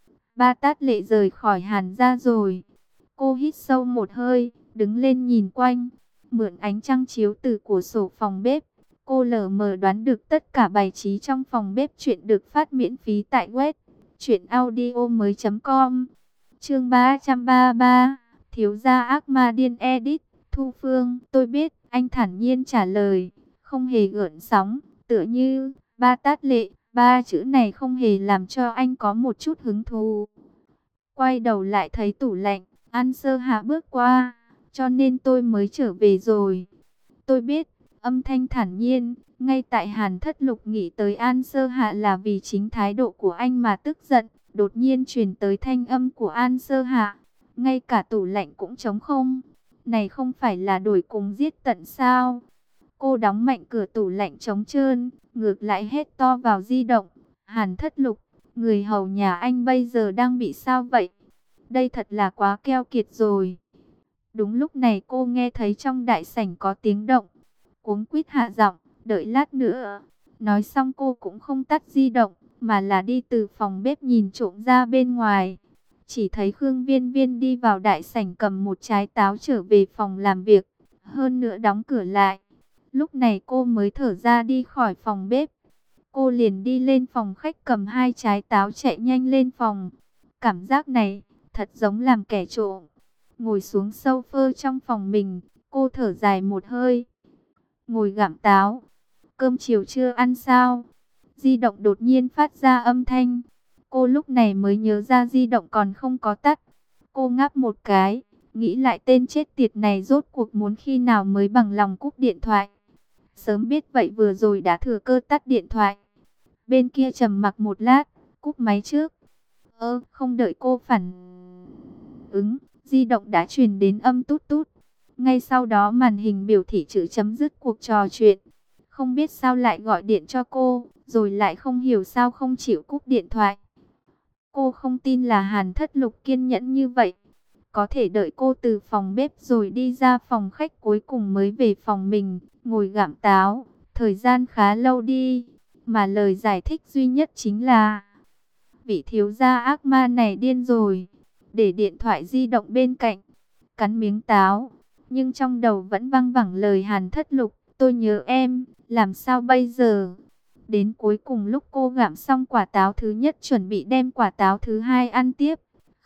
Ba Tát Lệ rời khỏi Hàn gia rồi. Cô hít sâu một hơi, đứng lên nhìn quanh. Mượn ánh trăng chiếu từ cửa sổ phòng bếp. Cô lờ mờ đoán được tất cả bài trí trong phòng bếp. Chuyện được phát miễn phí tại web truyệnaudiomoi.com. Chương 333, thiếu gia ác ma điên edit. Thu Phương, tôi biết, anh thản nhiên trả lời, không hề gợn sóng, tựa như Ba Tát Lệ, ba chữ này không hề làm cho anh có một chút hứng thú. Quay đầu lại thấy tủ lạnh, An Sơ Hạ bước qua, cho nên tôi mới trở về rồi. Tôi biết, âm thanh thản nhiên, ngay tại Hàn Thất Lục nghĩ tới An Sơ Hạ là vì chính thái độ của anh mà tức giận, đột nhiên truyền tới thanh âm của An Sơ Hạ, ngay cả tủ lạnh cũng trống không. Này không phải là đuổi cùng giết tận sao? Cô đóng mạnh cửa tủ lạnh trống trơn, ngược lại hét to vào di động. Hàn Thất Lục, người hầu nhà anh bây giờ đang bị sao vậy? Đây thật là quá keo kiệt rồi. Đúng lúc này cô nghe thấy trong đại sảnh có tiếng động. Cuống quýt hạ giọng, đợi lát nữa. Nói xong cô cũng không tắt di động, mà là đi từ phòng bếp nhìn trộm ra bên ngoài. Chỉ thấy Khương Viên Viên đi vào đại sảnh cầm một trái táo trở về phòng làm việc, hơn nữa đóng cửa lại. Lúc này cô mới thở ra đi khỏi phòng bếp. Cô liền đi lên phòng khách cầm hai trái táo chạy nhanh lên phòng. Cảm giác này thật giống làm kẻ trộm. Ngồi xuống sofa trong phòng mình, cô thở dài một hơi. Ngồi gặm táo. Cơm chiều chưa ăn sao? Di động đột nhiên phát ra âm thanh. Cô lúc này mới nhớ ra di động còn không có tắt. Cô ngáp một cái, nghĩ lại tên chết tiệt này rốt cuộc muốn khi nào mới bằng lòng cúp điện thoại. Sớm biết vậy vừa rồi đã thừa cơ tắt điện thoại. Bên kia trầm mặc một lát, cúp máy trước. Không đợi cô phản ứng, di động đã truyền đến âm tút tút. Ngay sau đó màn hình biểu thị chữ chấm dứt cuộc trò chuyện. Không biết sao lại gọi điện cho cô, rồi lại không hiểu sao không chịu cúp điện thoại. Cô không tin là Hàn Thất Lục kiên nhẫn như vậy. Có thể đợi cô từ phòng bếp rồi đi ra phòng khách cuối cùng mới về phòng mình, ngồi gặm táo. Thời gian khá lâu đi, mà lời giải thích duy nhất chính là vị thiếu gia ác ma này điên rồi. Để điện thoại di động bên cạnh, cắn miếng táo, nhưng trong đầu vẫn văng vẳng lời Hàn Thất Lục, tôi nhớ em, làm sao bây giờ? Đến cuối cùng lúc cô gặm xong quả táo thứ nhất chuẩn bị đem quả táo thứ hai ăn tiếp,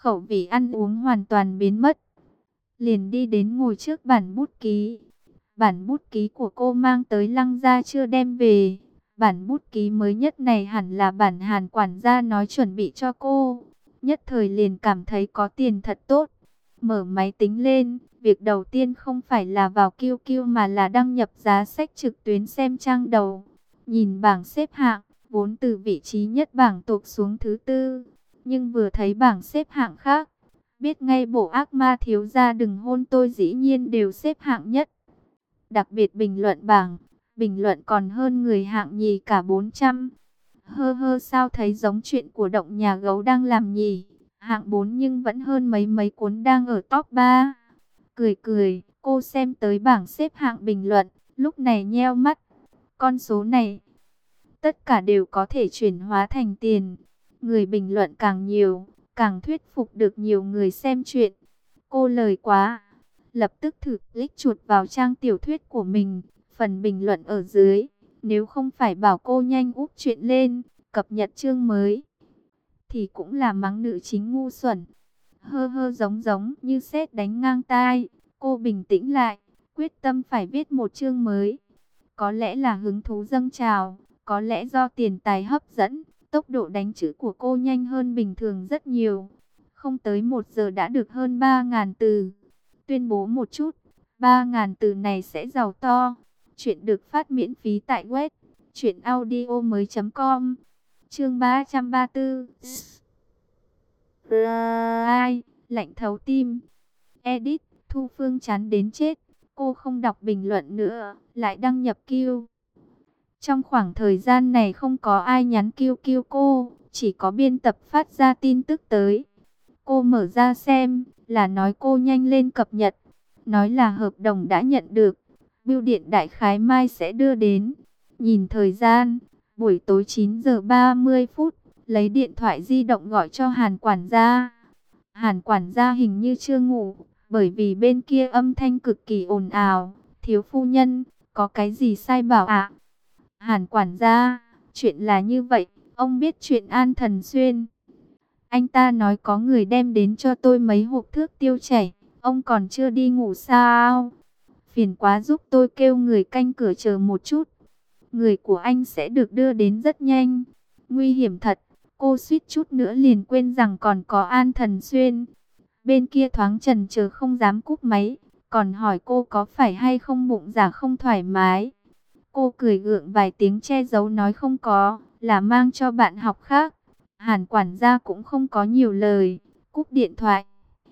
khẩu vị ăn uống hoàn toàn biến mất. Liền đi đến ngồi trước bản bút ký. Bản bút ký của cô mang tới Lăng gia chưa đem về. Bản bút ký mới nhất này hẳn là bản Hàn quản gia nói chuẩn bị cho cô. Nhất thời liền cảm thấy có tiền thật tốt. Mở máy tính lên, việc đầu tiên không phải là vào QQ mà là đăng nhập giá sách trực tuyến xem trang đầu. Nhìn bảng xếp hạng, vốn từ vị trí nhất bảng tụt xuống thứ tư. Nhưng vừa thấy bảng xếp hạng khác, biết ngay bộ ác ma thiếu gia đừng hôn tôi dĩ nhiên đều xếp hạng nhất. Đặc biệt bình luận bảng, bình luận còn hơn người hạng nhì cả 400. Sao thấy giống chuyện của động nhà gấu đang làm nhỉ? Hạng 4 nhưng vẫn hơn mấy cuốn đang ở top 3. Cười, cô xem tới bảng xếp hạng bình luận, lúc này nheo mắt. Con số này, tất cả đều có thể chuyển hóa thành tiền. Người bình luận càng nhiều, càng thuyết phục được nhiều người xem chuyện. Cô lời quá, lập tức thử click chuột vào trang tiểu thuyết của mình, phần bình luận ở dưới. Nếu không phải bảo cô nhanh úp chuyện lên, cập nhật chương mới, thì cũng là mắng nữ chính ngu xuẩn. Giống như sét đánh ngang tai. Cô bình tĩnh lại, quyết tâm phải viết một chương mới. Có lẽ là hứng thú dâng trào, có lẽ do tiền tài hấp dẫn, tốc độ đánh chữ của cô nhanh hơn bình thường rất nhiều. Không tới 1 giờ đã được hơn 3.000 từ. Tuyên bố một chút, 3.000 từ này sẽ giàu to. Chuyện được phát miễn phí tại web truyệnaudiomoi.com. Chương 334. Ai, lạnh thấu tim. Edit, Thu Phương chán đến chết. Cô không đọc bình luận nữa, lại đăng nhập Q. Trong khoảng thời gian này không có ai nhắn QQ cô, chỉ có biên tập phát ra tin tức tới. Cô mở ra xem, là nói cô nhanh lên cập nhật. Nói là hợp đồng đã nhận được, bưu điện đại khái mai sẽ đưa đến. Nhìn thời gian, buổi tối 9 giờ 30 phút, lấy điện thoại di động gọi cho Hàn quản gia. Hàn quản gia hình như chưa ngủ, bởi vì bên kia âm thanh cực kỳ ồn ào. Thiếu phu nhân, có cái gì sai bảo ạ? Hàn quản gia, chuyện là như vậy, ông biết chuyện An Thần Xuyên. Anh ta nói có người đem đến cho tôi mấy hộp thuốc tiêu chảy, ông còn chưa đi ngủ sao? Phiền quá giúp tôi kêu người canh cửa chờ một chút. Người của anh sẽ được đưa đến rất nhanh. Nguy hiểm thật, cô suýt chút nữa liền quên rằng còn có An Thần Xuyên. Bên kia thoáng chần chờ không dám cúp máy, còn hỏi cô có phải hay không bụng dạ không thoải mái. Cô cười gượng vài tiếng che giấu nói không có, là mang cho bạn học khác. Hàn quản gia cũng không có nhiều lời, cúp điện thoại.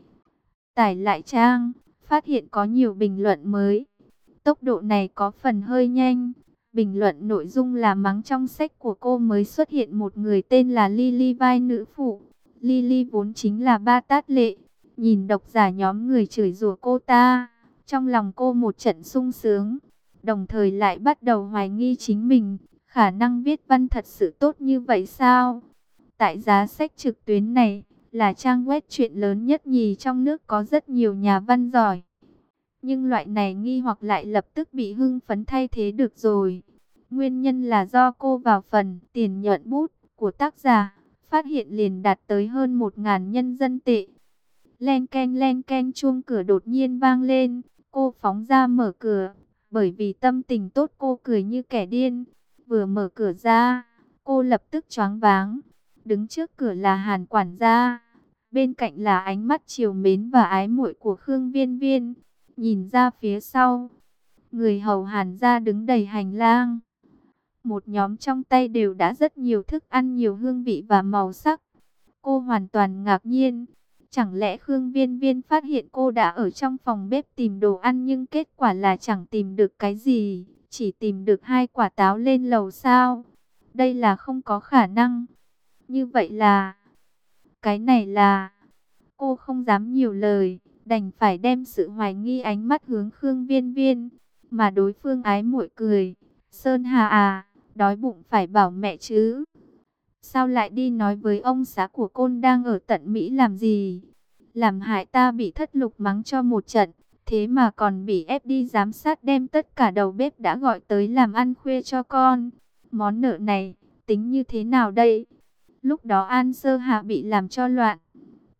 Tải lại trang, phát hiện có nhiều bình luận mới. Tốc độ này có phần hơi nhanh. Bình luận nội dung là mắng trong sách của cô mới xuất hiện một người tên là Lily vai nữ phụ. Lily vốn chính là ba tát lệ. Nhìn độc giả nhóm người chửi rủa cô ta, trong lòng cô một trận sung sướng. Đồng thời lại bắt đầu hoài nghi chính mình, khả năng viết văn thật sự tốt như vậy sao? Tại giá sách trực tuyến này, là trang web truyện lớn nhất nhì trong nước, có rất nhiều nhà văn giỏi. Nhưng loại này nghi hoặc lại lập tức bị hưng phấn thay thế được rồi. Nguyên nhân là do cô vào phần tiền nhuận bút của tác giả, phát hiện liền đạt tới hơn 1.000 nhân dân tệ. Len keng chuông cửa đột nhiên vang lên, cô phóng ra mở cửa. Bởi vì tâm tình tốt cô cười như kẻ điên. Vừa mở cửa ra, cô lập tức choáng váng. Đứng trước cửa là Hàn quản gia, bên cạnh là ánh mắt trìu mến và ái muội của Khương Viên Viên. Nhìn ra phía sau, người hầu Hàn gia đứng đầy hành lang. Một nhóm trong tay đều đã rất nhiều thức ăn, nhiều hương vị và màu sắc. Cô hoàn toàn ngạc nhiên. Chẳng lẽ Khương Viên Viên phát hiện cô đã ở trong phòng bếp tìm đồ ăn, nhưng kết quả là chẳng tìm được cái gì, chỉ tìm được 2 quả táo lên lầu sao? Đây là không có khả năng. Như vậy là, cái này là... Cô không dám nhiều lời, đành phải đem sự hoài nghi ánh mắt hướng Khương Viên Viên, mà đối phương ái muội cười. Sơn Hà à, đói bụng phải bảo mẹ chứ. Sao lại đi nói với ông xã của Côn đang ở tận Mỹ làm gì? Làm hại ta bị thất lục mắng cho một trận, thế mà còn bị ép đi giám sát, đem tất cả đầu bếp đã gọi tới làm ăn khuya cho con. Món nợ này, tính như thế nào đây? Lúc đó An Sơ Hà bị làm cho loạn.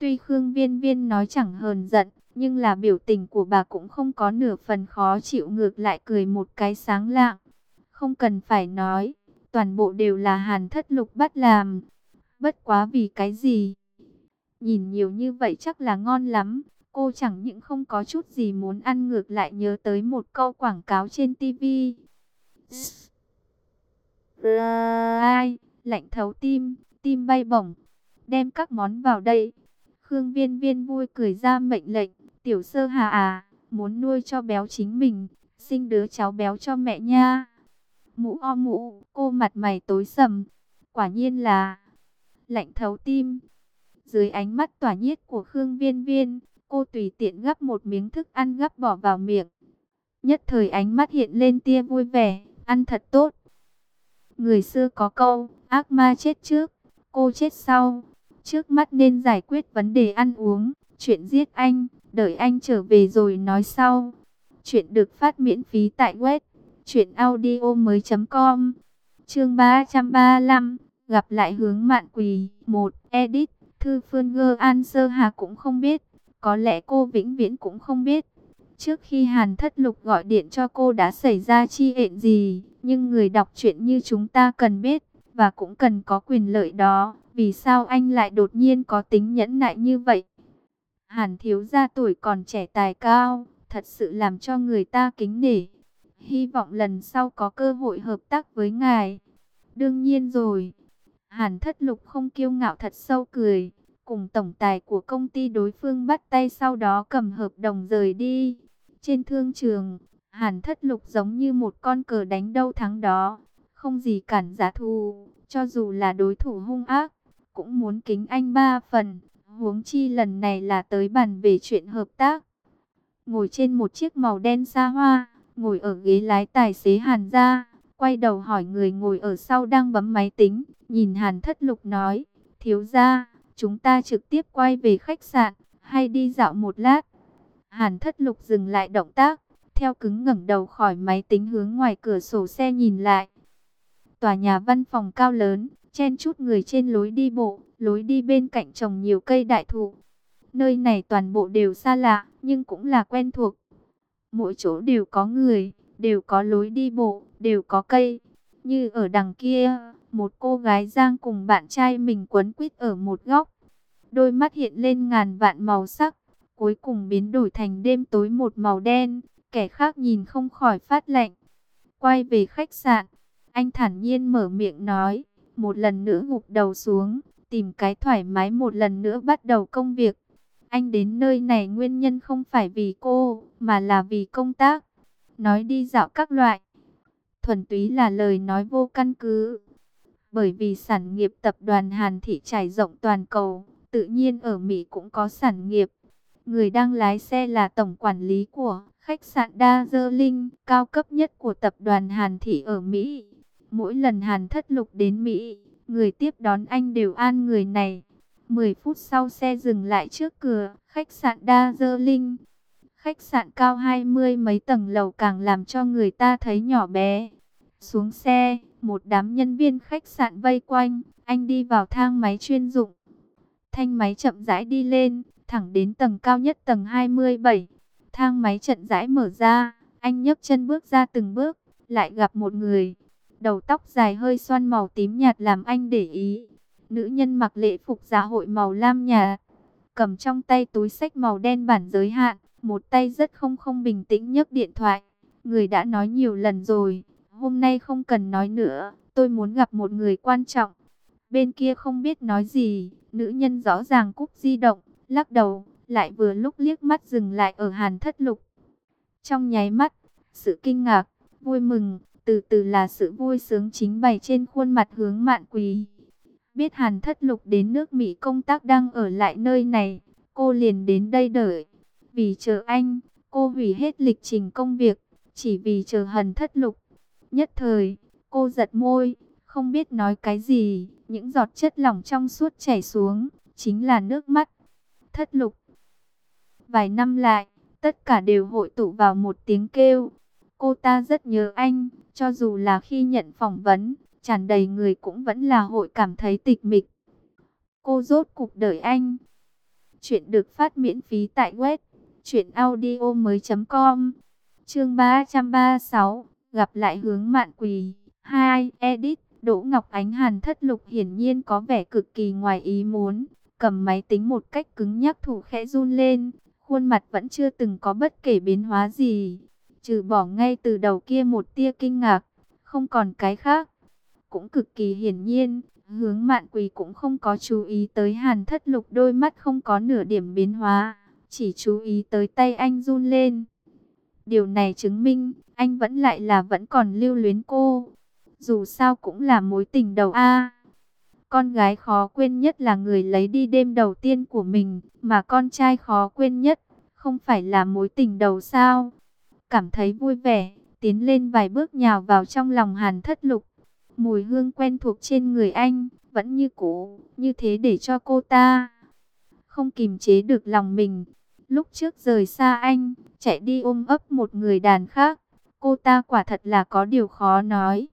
Tuy Khương Viên Viên nói chẳng hờn giận, nhưng là biểu tình của bà cũng không có nửa phần khó chịu, ngược lại cười một cái sáng lạng. Không cần phải nói, toàn bộ đều là Hàn Thất Lục bắt làm. Bất quá vì cái gì? Nhìn nhiều như vậy chắc là ngon lắm. Cô chẳng những không có chút gì muốn ăn, ngược lại nhớ tới một câu quảng cáo trên tivi. Ai, lạnh thấu tim, tim bay bổng. Đem các món vào đây. Khương Viên Viên vui cười ra mệnh lệnh. Tiểu Sơ Hà à, muốn nuôi cho béo chính mình, sinh đứa cháu béo cho mẹ nha. Mũ o mũ, cô mặt mày tối sầm. Quả nhiên là lạnh thấu tim. Dưới ánh mắt tỏa nhiệt của Khương Viên Viên, cô tùy tiện gắp một miếng thức ăn gắp bỏ vào miệng. Nhất thời ánh mắt hiện lên tia vui vẻ, ăn thật tốt. Người xưa có câu, ác ma chết trước, cô chết sau. Trước mắt nên giải quyết vấn đề ăn uống, chuyện giết anh, đợi anh trở về rồi nói sau. Chuyện được phát miễn phí tại web truyệnaudiomoi.com. Chương 335, gặp lại Hướng Mạn Quỳ. 1. Edit. Thư Phương Gơ An Sơ Hà cũng không biết, có lẽ cô vĩnh viễn cũng không biết. Trước khi Hàn Thất Lục gọi điện cho cô đã xảy ra chi hẹn gì, nhưng người đọc truyện như chúng ta cần biết, và cũng cần có quyền lợi đó. Vì sao anh lại đột nhiên có tính nhẫn nại như vậy? Hàn thiếu gia tuổi còn trẻ tài cao, thật sự làm cho người ta kính nể. Hy vọng lần sau có cơ hội hợp tác với ngài. Đương nhiên rồi. Hàn Thất Lục không kiêu ngạo, thật sâu cười, cùng tổng tài của công ty đối phương bắt tay, sau đó cầm hợp đồng rời đi. Trên thương trường, Hàn Thất Lục giống như một con cờ đánh đâu thắng đó, không gì cản giá thù, cho dù là đối thủ hung ác, cũng muốn kính anh ba phần. Huống chi lần này là tới bàn về chuyện hợp tác. Ngồi trên một chiếc màu đen xa hoa, ngồi ở ghế lái tài xế Hàn gia, quay đầu hỏi người ngồi ở sau đang bấm máy tính, nhìn Hàn Thất Lục nói, thiếu gia, chúng ta trực tiếp quay về khách sạn, hay đi dạo một lát? Hàn Thất Lục dừng lại động tác, theo cứng ngẩng đầu khỏi máy tính hướng ngoài cửa sổ xe nhìn lại. Tòa nhà văn phòng cao lớn, chen chúc người trên lối đi bộ, lối đi bên cạnh trồng nhiều cây đại thụ. Nơi này toàn bộ đều xa lạ, nhưng cũng là quen thuộc. Mỗi chỗ đều có người, đều có lối đi bộ, đều có cây. Như ở đằng kia, một cô gái Giang cùng bạn trai mình quấn quýt ở một góc. Đôi mắt hiện lên ngàn vạn màu sắc, cuối cùng biến đổi thành đêm tối một màu đen. Kẻ khác nhìn không khỏi phát lạnh. Quay về khách sạn, anh thản nhiên mở miệng nói, một lần nữa gục đầu xuống, tìm cái thoải mái, một lần nữa bắt đầu công việc. Anh đến nơi này nguyên nhân không phải vì cô, mà là vì công tác. Nói đi dạo các loại, thuần túy là lời nói vô căn cứ. Bởi vì sản nghiệp tập đoàn Hàn Thị trải rộng toàn cầu, tự nhiên ở Mỹ cũng có sản nghiệp. Người đang lái xe là tổng quản lý của khách sạn Darjeeling, cao cấp nhất của tập đoàn Hàn Thị ở Mỹ. Mỗi lần Hàn Thất Lục đến Mỹ, người tiếp đón anh đều an người này. 10 phút sau xe dừng lại trước cửa khách sạn Darjeeling. Khách sạn cao 20 mấy tầng lầu càng làm cho người ta thấy nhỏ bé. Xuống xe, một đám nhân viên khách sạn vây quanh, anh đi vào thang máy chuyên dụng. Thanh máy chậm rãi đi lên, thẳng đến tầng cao nhất, tầng 27. Thang máy chậm rãi mở ra, anh nhấc chân bước ra từng bước, lại gặp một người. Đầu tóc dài hơi xoăn màu tím nhạt làm anh để ý. Nữ nhân mặc lễ phục dạ hội màu lam nhạt, cầm trong tay túi xách màu đen bản giới hạn, một tay rất không bình tĩnh nhấc điện thoại. Người đã nói nhiều lần rồi, hôm nay không cần nói nữa, tôi muốn gặp một người quan trọng. Bên kia không biết nói gì, nữ nhân rõ ràng cúp di động, lắc đầu, lại vừa lúc liếc mắt dừng lại ở Hàn Thất Lục. Trong nháy mắt, sự kinh ngạc, vui mừng, từ từ là sự vui sướng chính bày trên khuôn mặt Hướng Mạn Quỳ. Biết Hàn Thất Lục đến nước Mỹ công tác đang ở lại nơi này, cô liền đến đây đợi. Vì chờ anh, cô hủy hết lịch trình công việc, chỉ vì chờ Hàn Thất Lục. Nhất thời, cô giật môi, không biết nói cái gì, những giọt chất lỏng trong suốt chảy xuống, chính là nước mắt. Thất Lục. Vài năm lại, tất cả đều hội tụ vào một tiếng kêu. Cô ta rất nhớ anh, cho dù là khi nhận phỏng vấn, tràn đầy người cũng vẫn là hội cảm thấy tịch mịch. Cô rốt cục đợi anh. Chuyện được phát miễn phí tại web truyệnaudiomoi.com. Chương 336, gặp lại Hướng Mạn Quỳ 2, edit. Đỗ Ngọc Ánh. Hàn Thất Lục hiển nhiên có vẻ cực kỳ ngoài ý muốn, cầm máy tính một cách cứng nhắc, thủ khẽ run lên, khuôn mặt vẫn chưa từng có bất kể biến hóa gì, trừ bỏ ngay từ đầu kia một tia kinh ngạc, không còn cái khác. Cũng cực kỳ hiển nhiên, Hướng Mạn Quỳ cũng không có chú ý tới Hàn Thất Lục, đôi mắt không có nửa điểm biến hóa, chỉ chú ý tới tay anh run lên. Điều này chứng minh, anh vẫn còn lưu luyến cô. Dù sao cũng là mối tình đầu a. Con gái khó quên nhất là người lấy đi đêm đầu tiên của mình, mà con trai khó quên nhất, không phải là mối tình đầu sao? Cảm thấy vui vẻ, tiến lên vài bước nhào vào trong lòng Hàn Thất Lục. Mùi hương quen thuộc trên người anh, vẫn như cũ, như thế để cho cô ta không kìm chế được lòng mình. Lúc trước rời xa anh, chạy đi ôm ấp một người đàn khác, cô ta quả thật là có điều khó nói,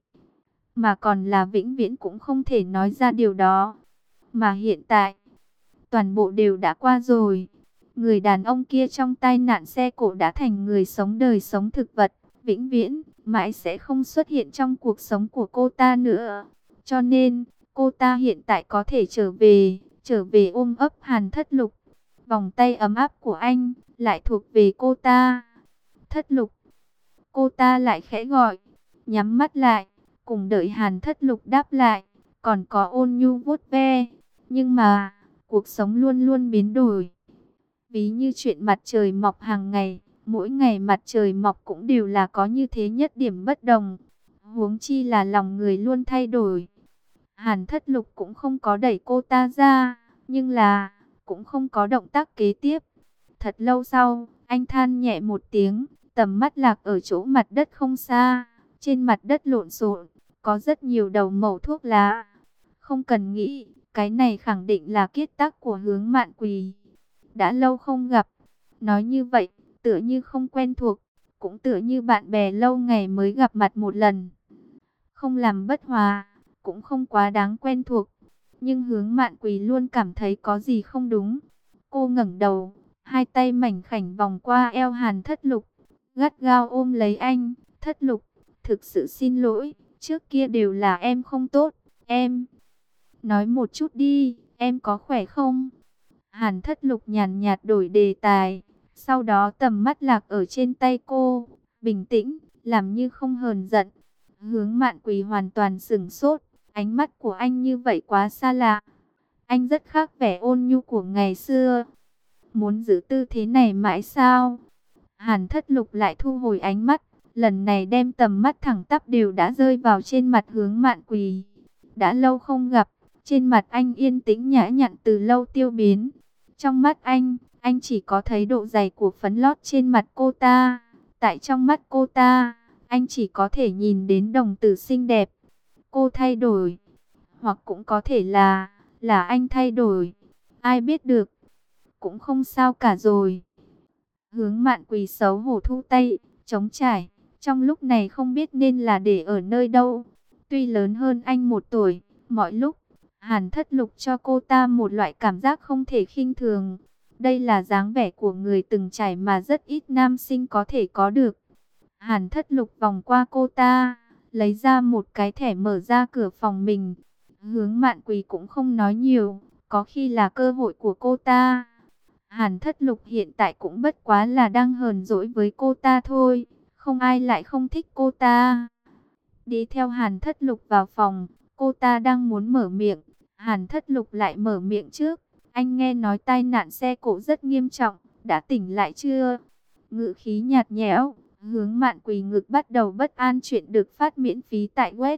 mà còn là vĩnh viễn cũng không thể nói ra điều đó. Mà hiện tại, toàn bộ đều đã qua rồi. Người đàn ông kia trong tai nạn xe cộ đã thành người sống đời sống thực vật, vĩnh viễn, mãi sẽ không xuất hiện trong cuộc sống của cô ta nữa. Cho nên, cô ta hiện tại có thể trở về ôm ấp Hàn Thất Lục. Vòng tay ấm áp của anh, lại thuộc về cô ta. Thất Lục, cô ta lại khẽ gọi, nhắm mắt lại, cùng đợi Hàn Thất Lục đáp lại, còn có ôn nhu vuốt ve. Nhưng mà, cuộc sống luôn luôn biến đổi. Ví như chuyện mặt trời mọc hàng ngày, mỗi ngày mặt trời mọc cũng đều là có như thế nhất điểm bất đồng. Huống chi là lòng người luôn thay đổi. Hàn Thất Lục cũng không có đẩy cô ta ra, nhưng là cũng không có động tác kế tiếp. Thật lâu sau, anh than nhẹ một tiếng, tầm mắt lạc ở chỗ mặt đất không xa. Trên mặt đất lộn xộn, có rất nhiều đầu mẩu thuốc lá. Không cần nghĩ, cái này khẳng định là kiết tác của Hướng Mạn Quỳ. Đã lâu không gặp, nói như vậy, tựa như không quen thuộc, cũng tựa như bạn bè lâu ngày mới gặp mặt một lần. Không làm bất hòa, cũng không quá đáng quen thuộc. Nhưng Hướng Mạn Quỳ luôn cảm thấy có gì không đúng. Cô ngẩng đầu, hai tay mảnh khảnh vòng qua eo Hàn Thất Lục, gắt gao ôm lấy anh. Thất Lục, thực sự xin lỗi, trước kia đều là em không tốt, em. Nói một chút đi, em có khỏe không? Hàn Thất Lục nhàn nhạt đổi đề tài, sau đó tầm mắt lạc ở trên tay cô, bình tĩnh, làm như không hờn giận. Hướng Mạn Quỳ hoàn toàn sửng sốt, ánh mắt của anh như vậy quá xa lạ. Anh rất khác vẻ ôn nhu của ngày xưa. Muốn giữ tư thế này mãi sao? Hàn Thất Lục lại thu hồi ánh mắt, lần này đem tầm mắt thẳng tắp đều đã rơi vào trên mặt Hướng Mạn Quỳ. Đã lâu không gặp, trên mặt anh yên tĩnh nhã nhặn từ lâu tiêu biến. Trong mắt anh chỉ có thấy độ dày của phấn lót trên mặt cô ta. Tại trong mắt cô ta, anh chỉ có thể nhìn đến đồng tử xinh đẹp. Cô thay đổi, hoặc cũng có thể là anh thay đổi. Ai biết được, cũng không sao cả rồi. Hướng Mạn Quỳ xấu hổ thu tay, trống trải. Trong lúc này không biết nên là để ở nơi đâu. Tuy lớn hơn anh 1 tuổi, mọi lúc Hàn Thất Lục cho cô ta một loại cảm giác không thể khinh thường. Đây là dáng vẻ của người từng trải mà rất ít nam sinh có thể có được. Hàn Thất Lục vòng qua cô ta, lấy ra một cái thẻ mở ra cửa phòng mình. Hướng Mạn Quỳ cũng không nói nhiều, có khi là cơ hội của cô ta. Hàn Thất Lục hiện tại cũng bất quá là đang hờn dỗi với cô ta thôi, không ai lại không thích cô ta. Đi theo Hàn Thất Lục vào phòng, cô ta đang muốn mở miệng, Hàn Thất Lục lại mở miệng trước. Anh nghe nói tai nạn xe cộ rất nghiêm trọng, đã tỉnh lại chưa? Ngữ khí nhạt nhẽo, Hướng Mạn Quỳ ngực bắt đầu bất an. Chuyện được phát miễn phí tại web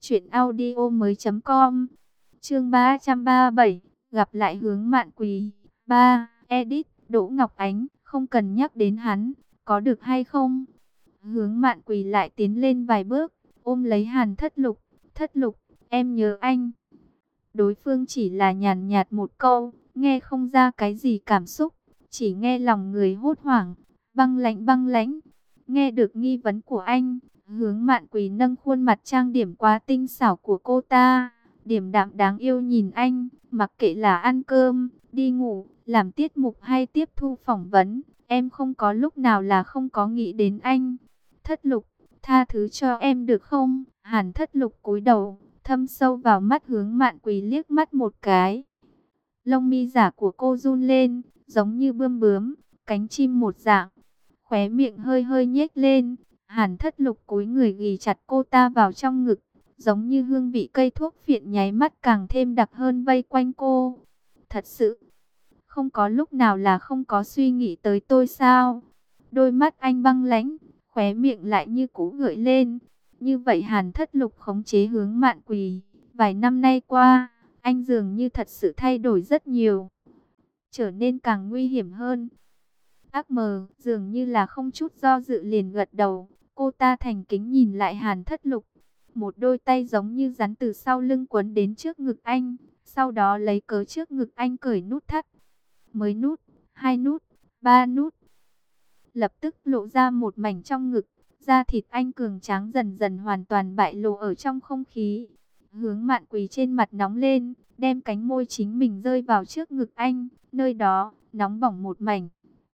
truyệnaudiomoi.com. Chương 337, gặp lại Hướng Mạn Quỳ 3, edit. Đỗ Ngọc Ánh, không cần nhắc đến hắn, có được hay không? Hướng Mạn Quỳ lại tiến lên vài bước, ôm lấy Hàn Thất Lục. Thất Lục, em nhớ anh. Đối phương chỉ là nhàn nhạt một câu, nghe không ra cái gì cảm xúc, chỉ nghe lòng người hốt hoảng, băng lãnh. Nghe được nghi vấn của anh, Hướng Mạn Quỳ nâng khuôn mặt trang điểm quá tinh xảo của cô ta, điềm đạm đáng yêu nhìn anh, mặc kệ là ăn cơm, đi ngủ, làm tiết mục hay tiếp thu phỏng vấn, em không có lúc nào là không có nghĩ đến anh. Thất Lục, tha thứ cho em được không? Hàn Thất Lục cúi đầu, thâm sâu vào mắt Hướng Mạn Quỳ liếc mắt một cái. Lông mi giả của cô run lên, giống như bươm bướm, cánh chim một dạng. Khóe miệng hơi hơi nhếch lên. Hàn Thất Lục cúi người ghì chặt cô ta vào trong ngực, giống như hương vị cây thuốc phiện nháy mắt càng thêm đặc hơn vây quanh cô. Thật sự, không có lúc nào là không có suy nghĩ tới tôi sao? Đôi mắt anh băng lãnh, khóe miệng lại như cũ gợi lên. Như vậy Hàn Thất Lục khống chế Hướng Mạn Quỳ. Vài năm nay qua, anh dường như thật sự thay đổi rất nhiều, trở nên càng nguy hiểm hơn. Ác mờ, dường như là không chút do dự liền gật đầu. Cô ta thành kính nhìn lại Hàn Thất Lục. Một đôi tay giống như rắn từ sau lưng quấn đến trước ngực anh. Sau đó lấy cớ trước ngực anh cởi nút thắt. Mới nút, 2 nút, 3 nút. Lập tức lộ ra một mảnh trong ngực. Da thịt anh cường tráng dần dần hoàn toàn bại lộ ở trong không khí. Hướng Mạn Quỳ trên mặt nóng lên, đem cánh môi chính mình rơi vào trước ngực anh. Nơi đó, nóng bỏng một mảnh.